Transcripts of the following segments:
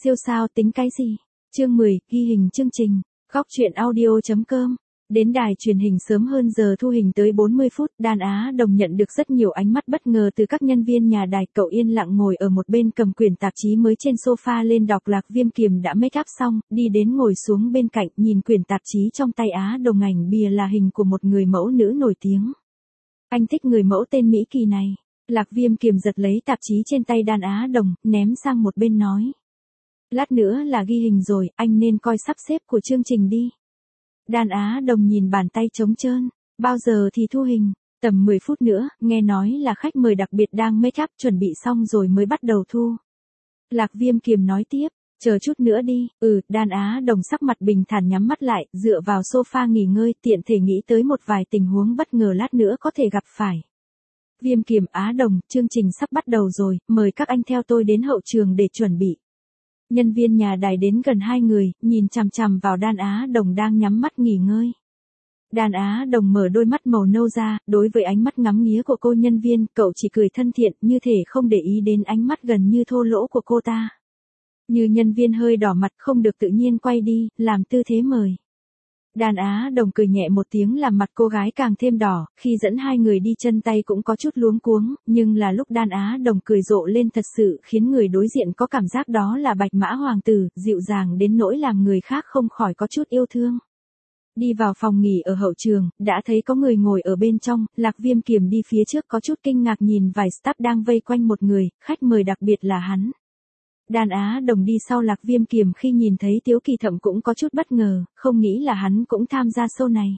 siêu sao tính cái gì? Chương 10, ghi hình chương trình. Góc truyện audio.com. Đến đài truyền hình sớm hơn giờ thu hình tới 40 phút, Đan Á Đồng nhận được rất nhiều ánh mắt bất ngờ từ các nhân viên nhà đài. Cậu yên lặng ngồi ở một bên cầm quyển tạp chí mới trên sofa lên đọc. Lạc Viêm Kiềm đã make up xong, đi đến ngồi xuống bên cạnh, nhìn quyển tạp chí trong tay. Á Đồng, ảnh bìa là hình của một người mẫu nữ nổi tiếng. Anh thích người mẫu tên Mỹ Kỳ này. Lạc Viêm Kiềm giật lấy tạp chí trên tay Đan Á Đồng, ném sang một bên nói. Lát nữa là ghi hình rồi, anh nên coi sắp xếp của chương trình đi. Đan Á Đồng nhìn bàn tay trống trơn. Bao giờ thì thu hình? Tầm 10 phút nữa, nghe nói là khách mời đặc biệt đang make up chuẩn bị xong rồi mới bắt đầu thu. Lạc Viêm Kiềm nói tiếp, chờ chút nữa đi. Đan Á Đồng sắc mặt bình thản nhắm mắt lại, dựa vào sofa nghỉ ngơi, tiện thể nghĩ tới một vài tình huống bất ngờ lát nữa có thể gặp phải. Viêm Kiềm, Á Đồng, chương trình sắp bắt đầu rồi, mời các anh theo tôi đến hậu trường để chuẩn bị. Nhân viên nhà đài đến gần hai người, nhìn chằm chằm vào Đan Á Đồng đang nhắm mắt nghỉ ngơi. Đan Á Đồng mở đôi mắt màu nâu ra, đối với ánh mắt ngắm nghía của cô nhân viên, cậu chỉ cười thân thiện, như thể không để ý đến ánh mắt gần như thô lỗ của cô ta. Như nhân viên hơi đỏ mặt không được tự nhiên quay đi, làm tư thế mời. Đan Á Đồng cười nhẹ một tiếng làm mặt cô gái càng thêm đỏ, khi dẫn hai người đi chân tay cũng có chút luống cuống, nhưng là lúc Đan Á Đồng cười rộ lên thật sự khiến người đối diện có cảm giác đó là bạch mã hoàng tử, dịu dàng đến nỗi làm người khác không khỏi có chút yêu thương. Đi vào phòng nghỉ ở hậu trường, đã thấy có người ngồi ở bên trong. Lạc Viêm Kiềm đi phía trước có chút kinh ngạc nhìn vài staff đang vây quanh một người, khách mời đặc biệt là hắn. Đan Á Đồng đi sau Lạc Viêm Kiềm, khi nhìn thấy Tiếu Kỳ Thậm cũng có chút bất ngờ, không nghĩ là hắn cũng tham gia show này.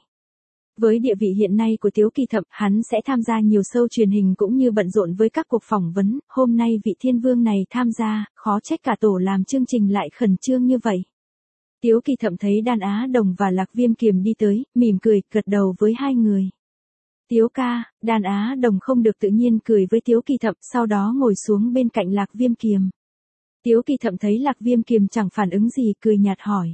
Với địa vị hiện nay của Tiếu Kỳ Thậm, hắn sẽ tham gia nhiều show truyền hình cũng như bận rộn với các cuộc phỏng vấn, hôm nay vị thiên vương này tham gia, khó trách cả tổ làm chương trình lại khẩn trương như vậy. Tiếu Kỳ Thậm thấy Đan Á Đồng và Lạc Viêm Kiềm đi tới, mỉm cười, gật đầu với hai người. Tiếu ca. Đan Á Đồng không được tự nhiên cười với Tiếu Kỳ Thậm, sau đó ngồi xuống bên cạnh Lạc Viêm Kiềm. Tiếu Kỳ Thậm thấy Lạc Viêm Kiềm chẳng phản ứng gì, cười nhạt hỏi.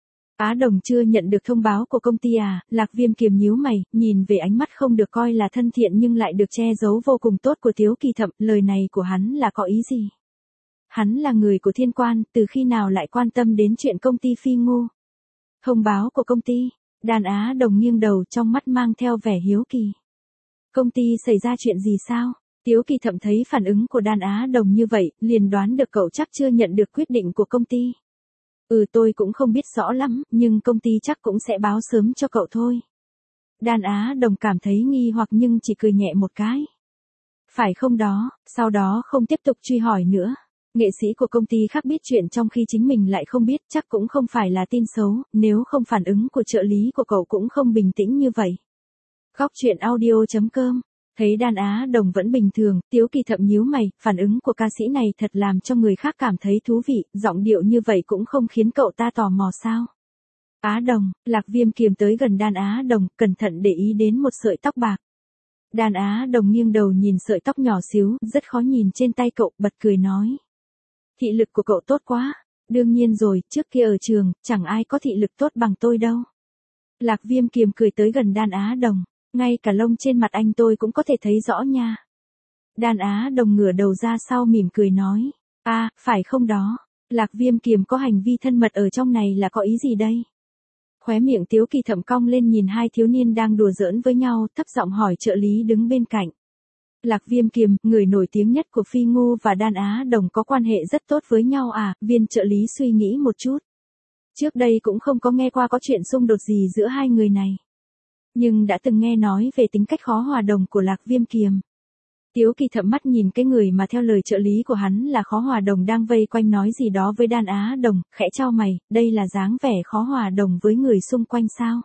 Á Đồng chưa nhận được thông báo của công ty à? Lạc Viêm Kiềm nhíu mày, nhìn về ánh mắt không được coi là thân thiện nhưng lại được che giấu vô cùng tốt của Tiếu Kỳ Thậm, lời này của hắn là có ý gì? Hắn là người của Thiên Quan, từ khi nào lại quan tâm đến chuyện công ty Phi Ngu? Thông báo của công ty. Đan Á Đồng nghiêng đầu, trong mắt mang theo vẻ hiếu kỳ. Công ty xảy ra chuyện gì sao? Tiếu Kỳ Thậm thấy phản ứng của Đan Á Đồng như vậy, liền đoán được cậu chắc chưa nhận được quyết định của công ty. Tôi cũng không biết rõ lắm, nhưng công ty chắc cũng sẽ báo sớm cho cậu thôi. Đan Á Đồng cảm thấy nghi hoặc nhưng chỉ cười nhẹ một cái. Phải không đó, sau đó không tiếp tục truy hỏi nữa. Nghệ sĩ của công ty khác biết chuyện trong khi chính mình lại không biết, chắc cũng không phải là tin xấu, nếu không phản ứng của trợ lý của cậu cũng không bình tĩnh như vậy. Góc truyện audio.com. Thấy Đan Á Đồng vẫn bình thường, Tiếu Kỳ Thậm nhíu mày, phản ứng của ca sĩ này thật làm cho người khác cảm thấy thú vị, giọng điệu như vậy cũng không khiến cậu ta tò mò sao? Á Đồng. Lạc Viêm Kiềm tới gần Đan Á Đồng, cẩn thận để ý đến một sợi tóc bạc. Đan Á Đồng nghiêng đầu nhìn sợi tóc nhỏ xíu, rất khó nhìn trên tay cậu, bật cười nói. Thị lực của cậu tốt quá. Đương nhiên rồi, trước kia ở trường, chẳng ai có thị lực tốt bằng tôi đâu. Lạc Viêm Kiềm cười tới gần Đan Á Đồng. Ngay cả lông trên mặt anh tôi cũng có thể thấy rõ nha. Đan Á Đồng ngửa đầu ra sau mỉm cười nói. Phải không đó. Lạc Viêm Kiềm có hành vi thân mật ở trong này là có ý gì đây? Khóe miệng Tiếu Kỳ Thậm cong lên nhìn hai thiếu niên đang đùa giỡn với nhau, thấp giọng hỏi trợ lý đứng bên cạnh. Lạc Viêm Kiềm, người nổi tiếng nhất của Phi Ngu và Đan Á Đồng có quan hệ rất tốt với nhau à? Viên trợ lý suy nghĩ một chút. Trước đây cũng không có nghe qua có chuyện xung đột gì giữa hai người này. Nhưng đã từng nghe nói về tính cách khó hòa đồng của Lạc Viêm Kiềm. Tiếu Kỳ Thậm mắt nhìn cái người mà theo lời trợ lý của hắn là khó hòa đồng đang vây quanh nói gì đó với Đan Á Đồng, khẽ chau mày, đây là dáng vẻ khó hòa đồng với người xung quanh sao?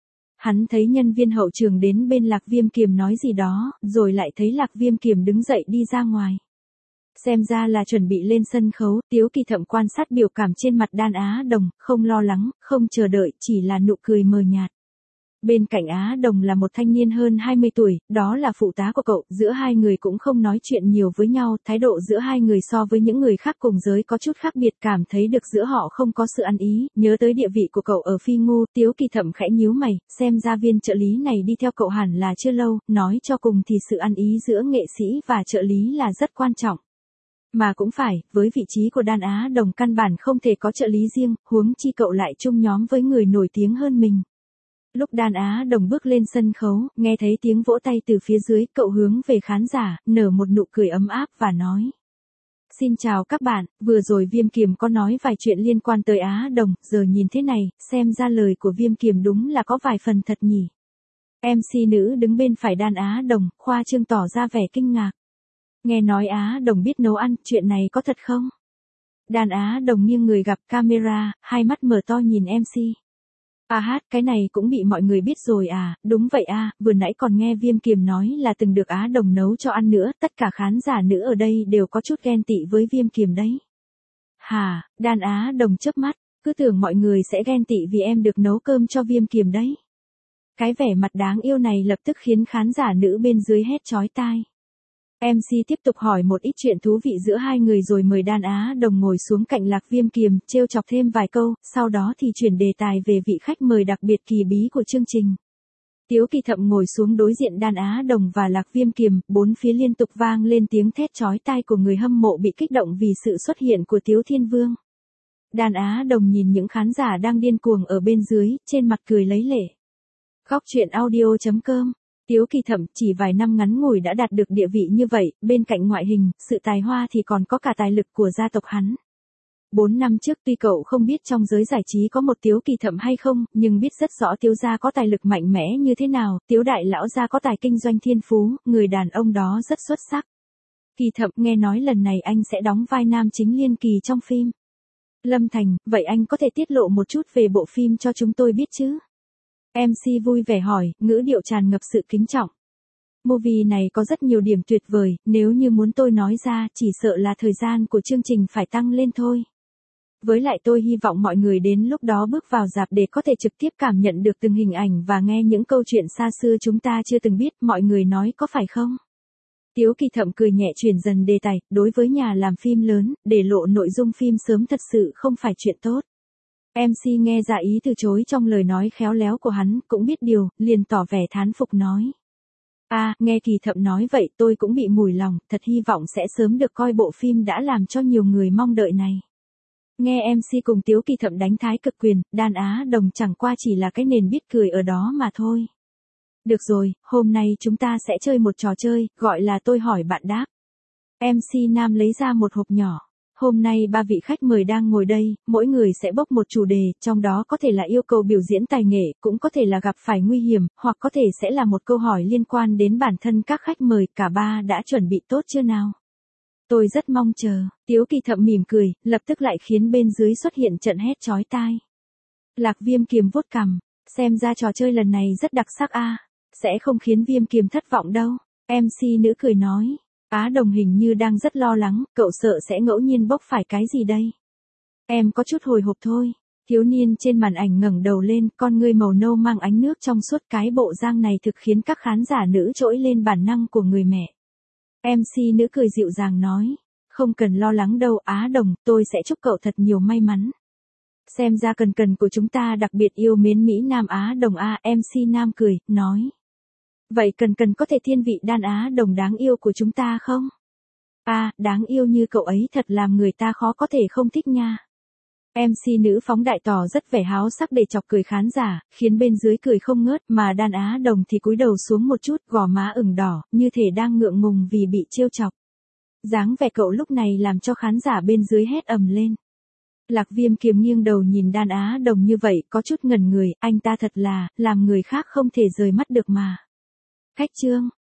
Hắn thấy nhân viên hậu trường đến bên Lạc Viêm Kiềm nói gì đó, rồi lại thấy Lạc Viêm Kiềm đứng dậy đi ra ngoài. Xem ra là chuẩn bị lên sân khấu. Tiếu Kỳ Thậm quan sát biểu cảm trên mặt Đan Á Đồng, không lo lắng, không chờ đợi, chỉ là nụ cười mờ nhạt. Bên cạnh Á Đồng là một thanh niên hơn 20 tuổi, đó là phụ tá của cậu, giữa hai người cũng không nói chuyện nhiều với nhau, thái độ giữa hai người so với những người khác cùng giới có chút khác biệt, cảm thấy được giữa họ không có sự ăn ý, nhớ tới địa vị của cậu ở Phi Ngu, Tiếu Kỳ Thậm khẽ nhíu mày, xem ra viên trợ lý này đi theo cậu hẳn là chưa lâu, nói cho cùng thì sự ăn ý giữa nghệ sĩ và trợ lý là rất quan trọng. Mà cũng phải, với vị trí của Đan Á Đồng căn bản không thể có trợ lý riêng, huống chi cậu lại chung nhóm với người nổi tiếng hơn mình. Lúc Đan Á Đồng bước lên sân khấu, nghe thấy tiếng vỗ tay từ phía dưới, cậu hướng về khán giả, nở một nụ cười ấm áp và nói. Xin chào các bạn, vừa rồi Viêm Kiềm có nói vài chuyện liên quan tới Á Đồng, giờ nhìn thế này, xem ra lời của Viêm Kiềm đúng là có vài phần thật nhỉ. MC nữ đứng bên phải Đan Á Đồng, khoa trương tỏ ra vẻ kinh ngạc. Nghe nói Á Đồng biết nấu ăn, chuyện này có thật không? Đan Á Đồng nghiêng người gặp camera, hai mắt mở to nhìn MC. Cái này cũng bị mọi người biết rồi à, đúng vậy à, vừa nãy còn nghe Viêm Kiềm nói là từng được Á Đồng nấu cho ăn nữa, tất cả khán giả nữ ở đây đều có chút ghen tị với Viêm Kiềm đấy. Hả, Đan Á Đồng chớp mắt, cứ tưởng mọi người sẽ ghen tị vì em được nấu cơm cho Viêm Kiềm đấy. Cái vẻ mặt đáng yêu này lập tức khiến khán giả nữ bên dưới hét chói tai. MC tiếp tục hỏi một ít chuyện thú vị giữa hai người rồi mời Đan Á Đồng ngồi xuống cạnh Lạc Viêm Kiềm, trêu chọc thêm vài câu, sau đó thì chuyển đề tài về vị khách mời đặc biệt kỳ bí của chương trình. Tiếu Kỳ Thậm ngồi xuống đối diện Đan Á Đồng và Lạc Viêm Kiềm, bốn phía liên tục vang lên tiếng thét chói tai của người hâm mộ bị kích động vì sự xuất hiện của Tiếu Thiên Vương. Đan Á Đồng nhìn những khán giả đang điên cuồng ở bên dưới, trên mặt cười lấy lệ. Góc truyện audio.com. Tiếu Kỳ Thậm chỉ vài năm ngắn ngủi đã đạt được địa vị như vậy, bên cạnh ngoại hình, sự tài hoa thì còn có cả tài lực của gia tộc hắn. 4 năm trước tuy cậu không biết trong giới giải trí có một Tiếu Kỳ Thậm hay không, nhưng biết rất rõ Tiếu gia có tài lực mạnh mẽ như thế nào, Tiếu đại lão gia có tài kinh doanh thiên phú, người đàn ông đó rất xuất sắc. Kỳ Thậm, nghe nói lần này anh sẽ đóng vai nam chính Liên Kỳ trong phim. Lâm Thành, vậy anh có thể tiết lộ một chút về bộ phim cho chúng tôi biết chứ? MC vui vẻ hỏi, ngữ điệu tràn ngập sự kính trọng. Movie này có rất nhiều điểm tuyệt vời, nếu như muốn tôi nói ra, chỉ sợ là thời gian của chương trình phải tăng lên thôi. Với lại tôi hy vọng mọi người đến lúc đó bước vào rạp để có thể trực tiếp cảm nhận được từng hình ảnh và nghe những câu chuyện xa xưa chúng ta chưa từng biết, mọi người nói có phải không? Tiếu Kỳ Thậm cười nhẹ chuyển dần đề tài, đối với nhà làm phim lớn, để lộ nội dung phim sớm thật sự không phải chuyện tốt. MC nghe ra ý từ chối trong lời nói khéo léo của hắn, cũng biết điều, liền tỏ vẻ thán phục nói. Nghe Kỳ Thậm nói vậy tôi cũng bị mùi lòng, thật hy vọng sẽ sớm được coi bộ phim đã làm cho nhiều người mong đợi này. Nghe MC cùng Tiếu Kỳ Thậm đánh thái cực quyền, Đan Á Đồng chẳng qua chỉ là cái nền biết cười ở đó mà thôi. Được rồi, hôm nay chúng ta sẽ chơi một trò chơi, gọi là tôi hỏi bạn đáp. MC Nam lấy ra một hộp nhỏ. Hôm nay 3 vị khách mời đang ngồi đây, mỗi người sẽ bốc một chủ đề, trong đó có thể là yêu cầu biểu diễn tài nghệ, cũng có thể là gặp phải nguy hiểm, hoặc có thể sẽ là một câu hỏi liên quan đến bản thân các khách mời, cả ba đã chuẩn bị tốt chưa nào? Tôi rất mong chờ, Tiếu Kỳ Thậm mỉm cười, lập tức lại khiến bên dưới xuất hiện trận hét chói tai. Lạc Viêm Kiềm vuốt cằm, xem ra trò chơi lần này rất đặc sắc sẽ không khiến Viêm Kiềm thất vọng đâu. MC nữ cười nói. Á Đồng hình như đang rất lo lắng, cậu sợ sẽ ngẫu nhiên bốc phải cái gì đây? Em có chút hồi hộp thôi. Thiếu niên trên màn ảnh ngẩng đầu lên, con ngươi màu nâu mang ánh nước trong suốt, cái bộ dáng này thực khiến các khán giả nữ trỗi lên bản năng của người mẹ. MC nữ cười dịu dàng nói, không cần lo lắng đâu Á Đồng, tôi sẽ chúc cậu thật nhiều may mắn. Xem ra cần của chúng ta đặc biệt yêu mến Mỹ Nam Á Đồng MC Nam cười, nói. Vậy cần có thể thiên vị Đan Á Đồng đáng yêu của chúng ta không? Đáng yêu như cậu ấy thật làm người ta khó có thể không thích nha. MC nữ phóng đại tỏ rất vẻ háo sắc để chọc cười khán giả, khiến bên dưới cười không ngớt, mà Đan Á Đồng thì cúi đầu xuống một chút, gò má ửng đỏ, như thể đang ngượng ngùng vì bị trêu chọc. Dáng vẻ cậu lúc này làm cho khán giả bên dưới hét ầm lên. Lạc Viêm Kiềm nghiêng đầu nhìn Đan Á Đồng như vậy, có chút ngẩn người, anh ta thật là, làm người khác không thể rời mắt được mà. Khách trương,